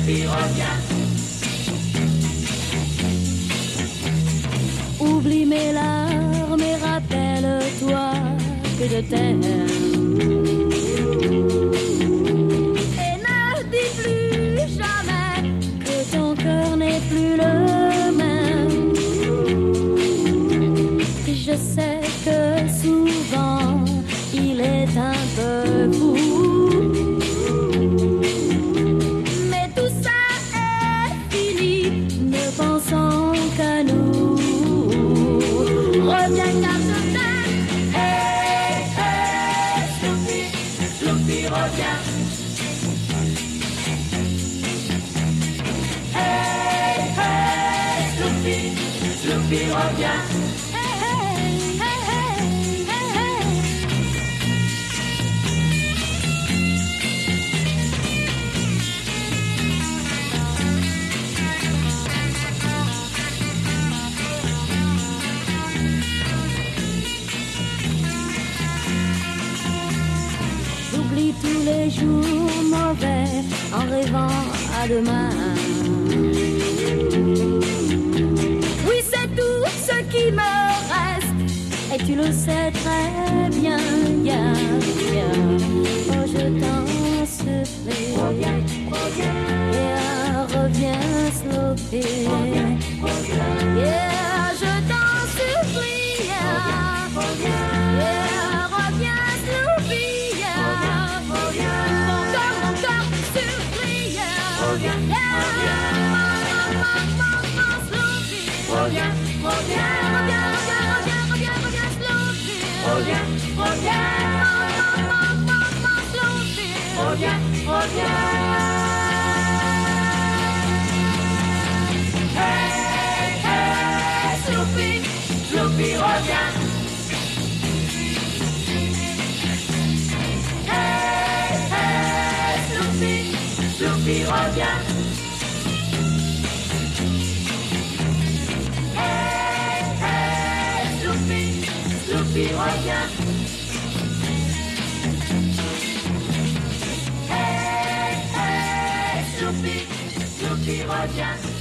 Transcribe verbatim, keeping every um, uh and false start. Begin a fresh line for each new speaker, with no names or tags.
Sloopy revient.
Oublie mes larmes et rappelle-toi que je t'aime. Et ne dis plus jamais que ton cœur n'est plus le même. Je sais que souvent il est un peu fou, mais tout ça est fini, ne pensons qu'à nous. Reviens car je t'aime.
Hey, hey, Sloopy, Sloopy revient. Hey, hey, Sloopy, Sloopy revient.
J'oublie tous les jours mauvais en rêvant à demain. Oui, c'est tout ce qui me reste, et tu le sais très bien, bien, bien. Oh, je t'en supplie,
Reviens, reviens,
yeah, reviens, Sloopy. Yeah, je t'en supplie, yeah, yeah, reviens, Sloopy.
reviens, reviens, reviens, reviens, reviens, reviens. Hey, hey, Sloopy, Sloopy revient. Hey, hey, Sloopy, Sloopy revient. Hey, hey, Sloopy, Sloopy revient. Hey, hey, Sloopy, Sloopy revient.